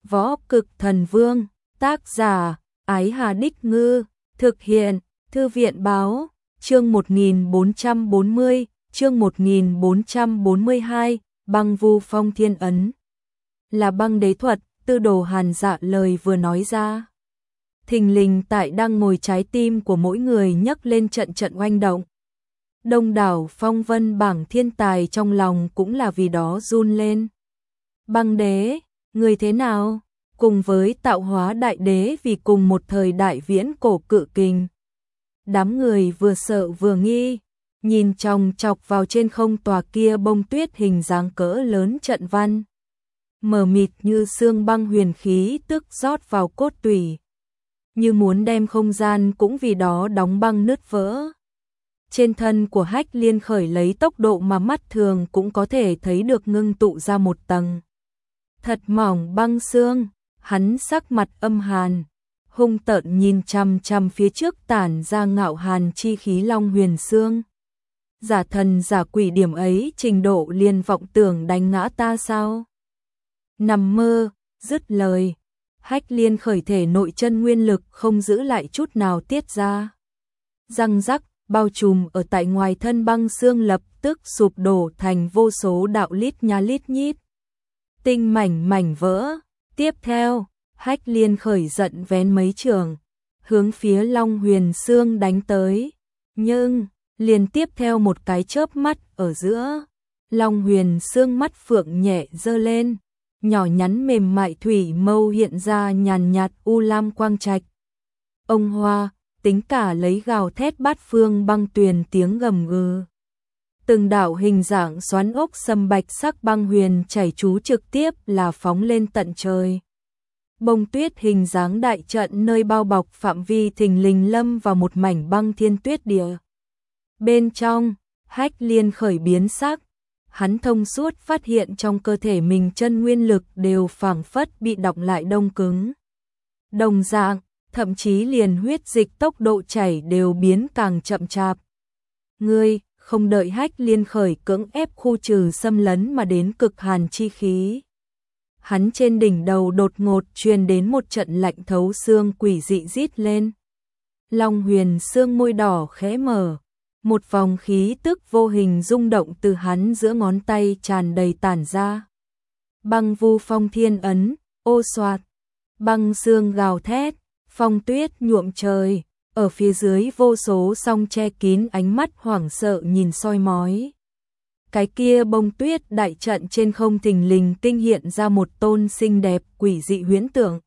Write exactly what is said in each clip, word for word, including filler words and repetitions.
Võ Cực Thần Vương, tác giả, Ái Hà Đích Ngư, thực hiện, Thư viện Báo, chương một nghìn bốn trăm bốn mươi, chương một nghìn bốn trăm bốn mươi hai, băng vu phong thiên ấn. Là băng đế thuật, Tư Đồ Hàn Dạ lời vừa nói ra. Thình lình tại đang ngồi trái tim của mỗi người nhấc lên trận trận oanh động. Đông đảo phong vân bảng thiên tài trong lòng cũng là vì đó run lên. Băng đế, người thế nào? Cùng với tạo hóa đại đế vì cùng một thời đại viễn cổ cự kình. Đám người vừa sợ vừa nghi, nhìn chòng chọc vào trên không tòa kia bông tuyết hình dáng cỡ lớn trận văn. Mờ mịt như sương băng huyền khí tức rót vào cốt tủy. Như muốn đem không gian cũng vì đó đóng băng nứt vỡ. Trên thân của Hách Liên Khởi lấy tốc độ mà mắt thường cũng có thể thấy được ngưng tụ ra một tầng thật mỏng băng xương, hắn sắc mặt âm hàn, hung tợn nhìn chằm chằm phía trước tản ra ngạo hàn chi khí long huyền xương. Giả thần giả quỷ điểm ấy trình độ liền vọng tưởng đánh ngã ta sao? Nằm mơ, dứt lời, Hách Liên Khởi thể nội chân nguyên lực không giữ lại chút nào tiết ra. Răng rắc, bao trùm ở tại ngoài thân băng xương lập tức sụp đổ thành vô số đạo lít nha lít nhít. Tinh mảnh mảnh vỡ, tiếp theo, Hách Liên Khởi giận vén mấy trường, hướng phía Long Huyền Xương đánh tới. Nhưng, liền tiếp theo một cái chớp mắt ở giữa, Long Huyền Xương mắt phượng nhẹ giơ lên, nhỏ nhắn mềm mại thủy mâu hiện ra nhàn nhạt u lam quang trạch. Ông Hoa, tính cả lấy gào thét bát phương băng tuyền tiếng gầm gừ. Từng đạo hình dạng xoắn ốc sâm bạch sắc băng huyền chảy chú trực tiếp là phóng lên tận trời. Bông tuyết hình dáng đại trận nơi bao bọc phạm vi thình lình lâm vào một mảnh băng thiên tuyết địa. Bên trong, Hách Liên Khởi biến sắc, hắn thông suốt phát hiện trong cơ thể mình chân nguyên lực đều phảng phất bị đọng lại đông cứng. Đồng dạng, thậm chí liền huyết dịch tốc độ chảy đều biến càng chậm chạp. Ngươi, không đợi Hách Liên Khởi cưỡng ép khu trừ xâm lấn mà đến cực hàn chi khí. Hắn trên đỉnh đầu đột ngột truyền đến một trận lạnh thấu xương quỷ dị rít lên. Long Huyền Xương môi đỏ khẽ mở, một vòng khí tức vô hình rung động từ hắn giữa ngón tay tràn đầy tản ra. Băng vu phong thiên ấn, ô xoạt, băng xương gào thét, phong tuyết nhuộm trời, ở phía dưới vô số song che kín ánh mắt hoảng sợ nhìn soi mói. Cái kia bông tuyết đại trận trên không thình lình tinh hiện ra một tôn xinh đẹp quỷ dị huyễn tượng.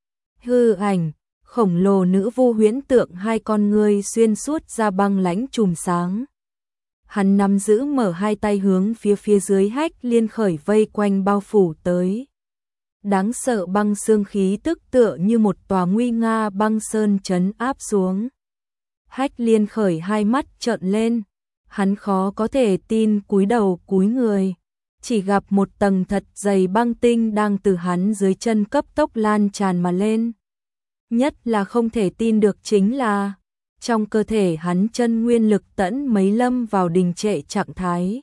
Hư ảnh, khổng lồ nữ vu huyễn tượng hai con ngươi xuyên suốt ra băng lãnh chùm sáng. Hắn nắm giữ mở hai tay hướng phía phía dưới Hách Liên Khởi vây quanh bao phủ tới. Đáng sợ băng xương khí tức tựa như một tòa nguy nga băng sơn trấn áp xuống. Hách Liên Khởi hai mắt trợn lên, hắn khó có thể tin cúi đầu cúi người, chỉ gặp một tầng thật dày băng tinh đang từ hắn dưới chân cấp tốc lan tràn mà lên. Nhất là không thể tin được chính là, trong cơ thể hắn chân nguyên lực tẫn mấy lâm vào đình trệ trạng thái.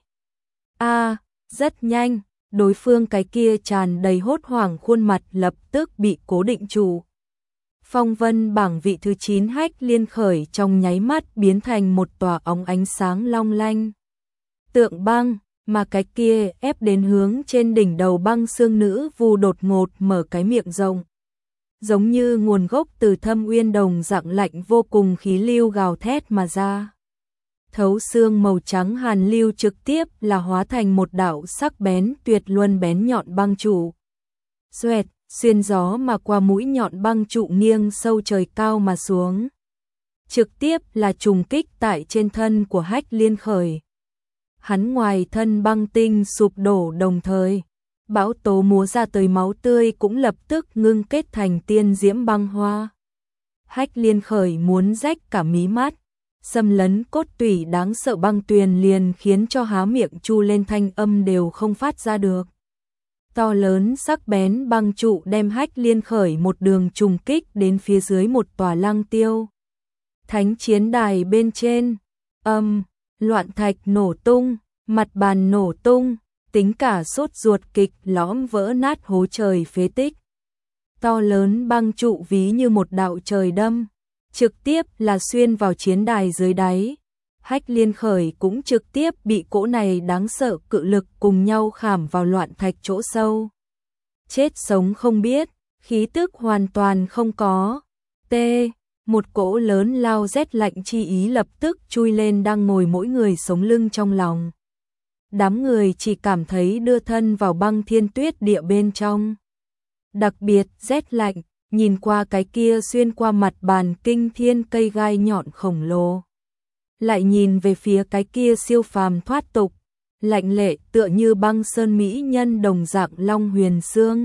A, rất nhanh, đối phương cái kia tràn đầy hốt hoảng khuôn mặt lập tức bị cố định trụ. Phong vân bảng vị thứ chín Hách Liên Khởi trong nháy mắt biến thành một tòa óng ánh sáng long lanh. Tượng băng, mà cái kia ép đến hướng trên đỉnh đầu băng xương nữ vu đột ngột mở cái miệng rộng. Giống như nguồn gốc từ thâm uyên đồng dạng lạnh vô cùng khí lưu gào thét mà ra. Thấu xương màu trắng hàn lưu trực tiếp là hóa thành một đạo sắc bén tuyệt luân bén nhọn băng trụ. Xoẹt, xuyên gió mà qua mũi nhọn băng trụ nghiêng sâu trời cao mà xuống. Trực tiếp là trùng kích tại trên thân của Hách Liên Khởi. Hắn ngoài thân băng tinh sụp đổ đồng thời, bão tố múa ra tới máu tươi cũng lập tức ngưng kết thành tiên diễm băng hoa. Hách Liên Khởi muốn rách cả mí mắt, xâm lấn cốt tủy đáng sợ băng tuyền liền khiến cho há miệng chu lên thanh âm đều không phát ra được. To lớn sắc bén băng trụ đem Hách Liên Khởi một đường trùng kích đến phía dưới một tòa lăng tiêu. Thánh chiến đài bên trên, âm, loạn thạch nổ tung, mặt bàn nổ tung, tính cả sốt ruột kịch lõm vỡ nát hố trời phế tích. To lớn băng trụ ví như một đạo trời đâm, trực tiếp là xuyên vào chiến đài dưới đáy. Hách Liên Khởi cũng trực tiếp bị cỗ này đáng sợ cự lực cùng nhau khảm vào loạn thạch chỗ sâu. Chết sống không biết, khí tức hoàn toàn không có. T. Một cỗ lớn lao rét lạnh chi ý lập tức chui lên đang ngồi mỗi người sống lưng trong lòng. Đám người chỉ cảm thấy đưa thân vào băng thiên tuyết địa bên trong. Đặc biệt rét lạnh, nhìn qua cái kia xuyên qua mặt bàn kinh thiên cây gai nhọn khổng lồ. Lại nhìn về phía cái kia siêu phàm thoát tục, lạnh lệ tựa như băng sơn mỹ nhân đồng dạng long huyền xương.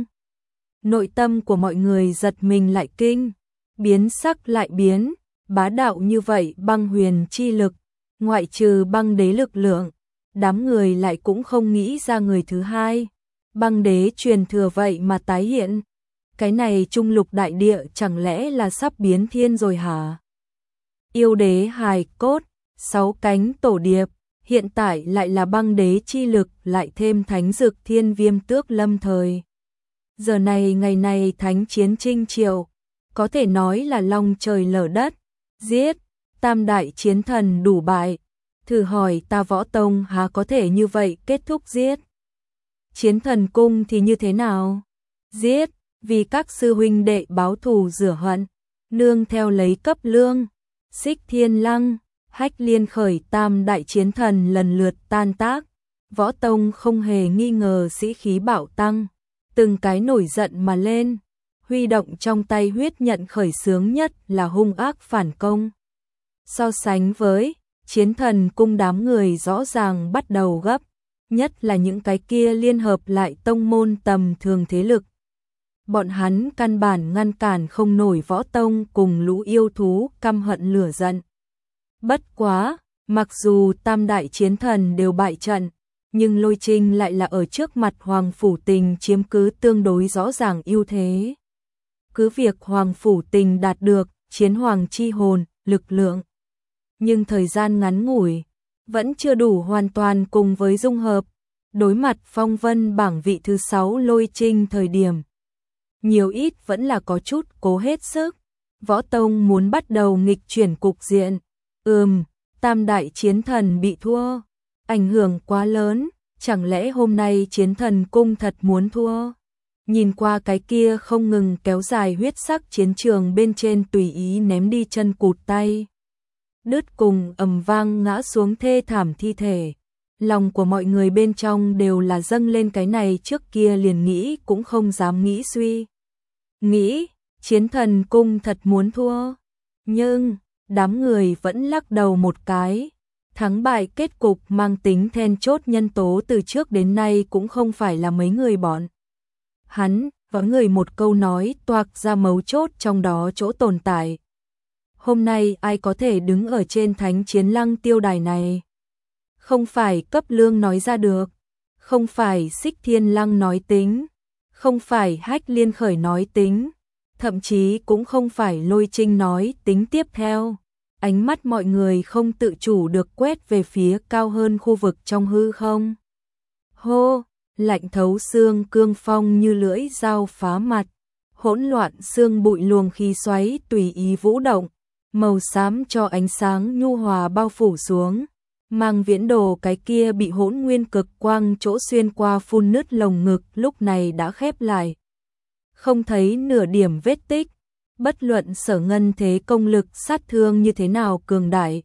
Nội tâm của mọi người giật mình lại kinh, biến sắc lại biến, bá đạo như vậy băng huyền chi lực, ngoại trừ băng đế lực lượng, đám người lại cũng không nghĩ ra người thứ hai. Băng đế truyền thừa vậy mà tái hiện, cái này trung lục đại địa chẳng lẽ là sắp biến thiên rồi hả? Yêu đế hài cốt, sáu cánh tổ điệp, hiện tại lại là băng đế chi lực lại thêm thánh dực thiên viêm tước lâm thời. Giờ này ngày này thánh chiến trinh triệu, có thể nói là long trời lở đất, giết, tam đại chiến thần đủ bại, thử hỏi ta Võ Tông há có thể như vậy kết thúc giết. Chiến thần cung thì như thế nào? Giết, vì các sư huynh đệ báo thù rửa hận, nương theo lấy cấp lương, Xích Thiên Lăng, Hách Liên Khởi tam đại chiến thần lần lượt tan tác, Võ Tông không hề nghi ngờ sĩ khí bạo tăng, từng cái nổi giận mà lên, huy động trong tay huyết nhận khởi xướng nhất là hung ác phản công. So sánh với chiến thần cung đám người rõ ràng bắt đầu gấp, nhất là những cái kia liên hợp lại tông môn tầm thường thế lực. Bọn hắn căn bản ngăn cản không nổi Võ Tông cùng lũ yêu thú căm hận lửa giận. Bất quá, mặc dù tam đại chiến thần đều bại trận, nhưng Lôi Trinh lại là ở trước mặt Hoàng Phủ Tình chiếm cứ tương đối rõ ràng ưu thế. Cứ việc Hoàng Phủ Tình đạt được chiến hoàng chi hồn, lực lượng, nhưng thời gian ngắn ngủi, vẫn chưa đủ hoàn toàn cùng với dung hợp, đối mặt phong vân bảng vị thứ sáu Lôi Trinh thời điểm. Nhiều ít vẫn là có chút cố hết sức, Võ Tông muốn bắt đầu nghịch chuyển cục diện. Ừm, tam đại chiến thần bị thua, ảnh hưởng quá lớn, chẳng lẽ hôm nay chiến thần cung thật muốn thua? Nhìn qua cái kia không ngừng kéo dài huyết sắc chiến trường bên trên tùy ý ném đi chân cụt tay. Đứt cùng ầm vang ngã xuống thê thảm thi thể. Lòng của mọi người bên trong đều là dâng lên cái này trước kia liền nghĩ cũng không dám nghĩ suy. Nghĩ, chiến thần cung thật muốn thua. Nhưng, đám người vẫn lắc đầu một cái. Thắng bại kết cục mang tính then chốt nhân tố từ trước đến nay cũng không phải là mấy người bọn. Hắn, có người một câu nói toạc ra mấu chốt trong đó chỗ tồn tại. Hôm nay ai có thể đứng ở trên thánh chiến lăng tiêu đài này? Không phải cấp lương nói ra được, không phải Xích Thiên Lăng nói tính, không phải Hách Liên Khởi nói tính, thậm chí cũng không phải Lôi Trinh nói tính tiếp theo. Ánh mắt mọi người không tự chủ được quét về phía cao hơn khu vực trong hư không. Hô, lạnh thấu xương cương phong như lưỡi dao phá mặt, hỗn loạn xương bụi luồng khí xoáy tùy ý vũ động, màu xám cho ánh sáng nhu hòa bao phủ xuống. Mang Viễn Đồ cái kia bị hỗn nguyên cực quang chỗ xuyên qua phun nứt lồng ngực lúc này đã khép lại. Không thấy nửa điểm vết tích, bất luận Sở Ngân thế công lực sát thương như thế nào cường đại.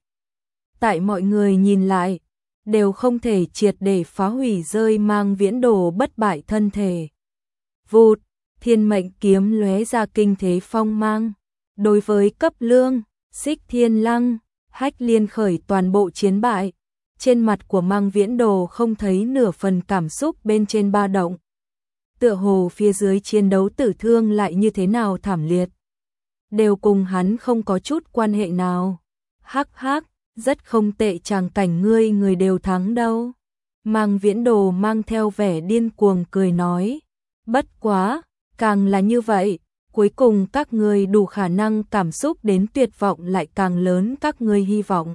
Tại mọi người nhìn lại, đều không thể triệt để phá hủy rơi Mang Viễn Đồ bất bại thân thể. Vụt, thiên mệnh kiếm lóe ra kinh thế phong mang. Đối với cấp lương, Xích Thiên Lăng, Hách Liên Khởi toàn bộ chiến bại, trên mặt của Mang Viễn Đồ không thấy nửa phần cảm xúc bên trên ba động. Tựa hồ phía dưới chiến đấu tử thương lại như thế nào thảm liệt, đều cùng hắn không có chút quan hệ nào. Hắc hắc, rất không tệ chàng cảnh ngươi người đều thắng đâu. Mang Viễn Đồ mang theo vẻ điên cuồng cười nói, bất quá, càng là như vậy, cuối cùng các ngươi đủ khả năng cảm xúc đến tuyệt vọng lại càng lớn, các ngươi hy vọng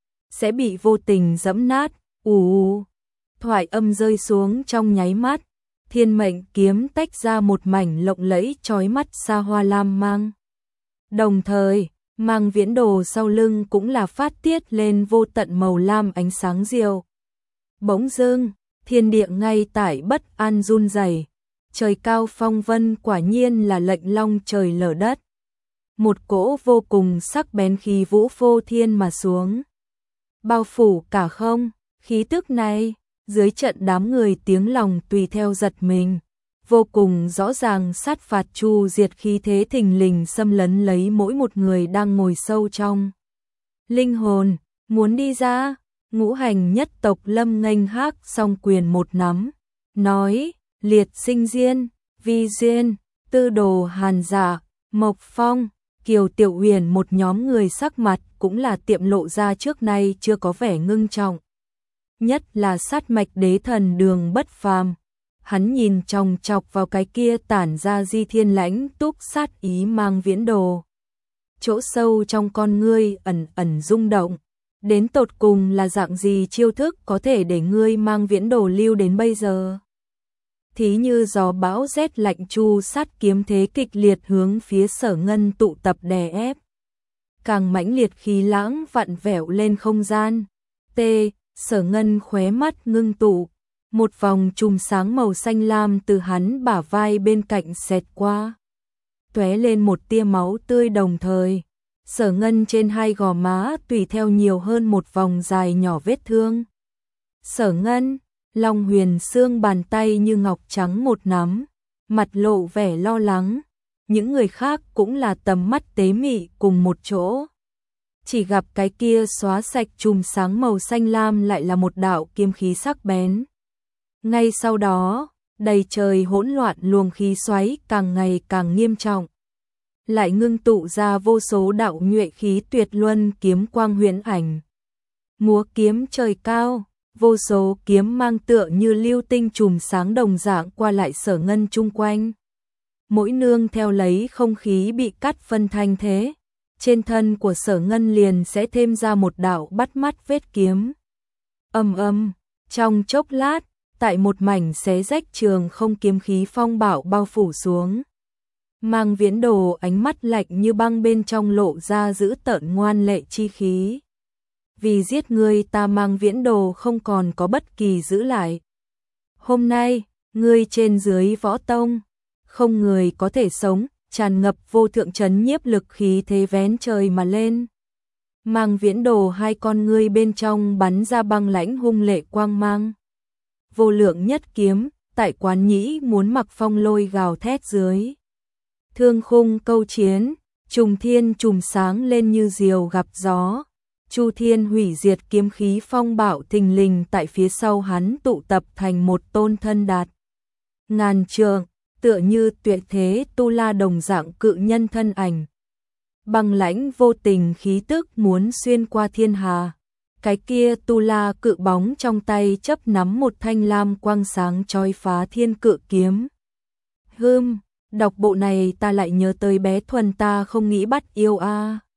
sẽ bị vô tình dẫm nát. Ù, thoại âm rơi xuống trong nháy mắt, Thiên mệnh kiếm tách ra một mảnh lộng lẫy chói mắt xa hoa lam mang. Đồng thời, Mang Viễn Đồ sau lưng cũng là phát tiết lên vô tận màu lam ánh sáng diệu. Bỗng dưng, thiên địa ngay tại bất an run rẩy. Trời cao phong vân quả nhiên là lệnh long trời lở đất. Một cỗ vô cùng sắc bén khí vũ phô thiên mà xuống. Bao phủ cả không, khí tức này, dưới trận đám người tiếng lòng tùy theo giật mình. Vô cùng rõ ràng sát phạt chu diệt khí thế thình lình xâm lấn lấy mỗi một người đang ngồi sâu trong. Linh hồn, muốn đi ra, Ngũ Hành nhất tộc Lâm nghênh hác song quyền một nắm, nói, Liệt Sinh Diên, Vi Duyên, Tư Đồ Hàn Dạ, Mộc Phong, Kiều Tiểu Huyền một nhóm người sắc mặt cũng là tiệm lộ ra trước nay chưa có vẻ ngưng trọng. Nhất là sát mạch đế thần Đường Bất Phàm. Hắn nhìn chòng chọc vào cái kia tản ra di thiên lãnh túc sát ý Mang Viễn Đồ. Chỗ sâu trong con ngươi ẩn ẩn rung động. Đến tột cùng là dạng gì chiêu thức có thể để ngươi Mang Viễn Đồ lưu đến bây giờ? Thí như gió bão rét lạnh chu sát kiếm thế kịch liệt hướng phía Sở Ngân tụ tập đè ép. Càng mãnh liệt khí lãng vặn vẹo lên không gian. T. Sở Ngân khóe mắt ngưng tụ. Một vòng chùm sáng màu xanh lam từ hắn bả vai bên cạnh xẹt qua. Tóe lên một tia máu tươi đồng thời. Sở Ngân trên hai gò má tùy theo nhiều hơn một vòng dài nhỏ vết thương. Sở Ngân, Long Huyền xương bàn tay như ngọc trắng một nắm, mặt lộ vẻ lo lắng. Những người khác cũng là tầm mắt tế mị cùng một chỗ. Chỉ gặp cái kia xóa sạch chùm sáng màu xanh lam lại là một đạo kiếm khí sắc bén. Ngay sau đó, đầy trời hỗn loạn luồng khí xoáy càng ngày càng nghiêm trọng. Lại ngưng tụ ra vô số đạo nhuệ khí tuyệt luân kiếm quang huyễn ảnh. Múa kiếm trời cao, vô số kiếm mang tựa như lưu tinh chùm sáng đồng dạng qua lại Sở Ngân chung quanh. Mỗi nương theo lấy không khí bị cắt phân thanh thế, trên thân của Sở Ngân liền sẽ thêm ra một đạo bắt mắt vết kiếm. Ầm ầm, trong chốc lát, tại một mảnh xé rách trường không kiếm khí phong bạo bao phủ xuống. Mang Viễn Đồ ánh mắt lạnh như băng bên trong lộ ra giữ tợn ngoan lệ chi khí. Vì giết ngươi ta Mang Viễn Đồ không còn có bất kỳ giữ lại. Hôm nay, ngươi trên dưới võ tông, không người có thể sống, tràn ngập vô thượng trấn nhiếp lực khí thế vén trời mà lên. Mang Viễn Đồ hai con ngươi bên trong bắn ra băng lãnh hung lệ quang mang. Vô lượng nhất kiếm, tại Quán Nhĩ muốn mặc phong lôi gào thét dưới. Thương khung câu chiến, trùng thiên trùm sáng lên như diều gặp gió. Chu thiên hủy diệt kiếm khí phong bạo thình lình tại phía sau hắn tụ tập thành một tôn thân đạt ngàn trượng, tựa như tuyệt thế tu la đồng dạng cự nhân thân ảnh. Băng lãnh vô tình khí tức muốn xuyên qua thiên hà. Cái kia tu la cự bóng trong tay chấp nắm một thanh lam quang sáng chói phá thiên cự kiếm. Hừm, đọc bộ này ta lại nhớ tới bé Thuần ta không nghĩ bắt yêu a.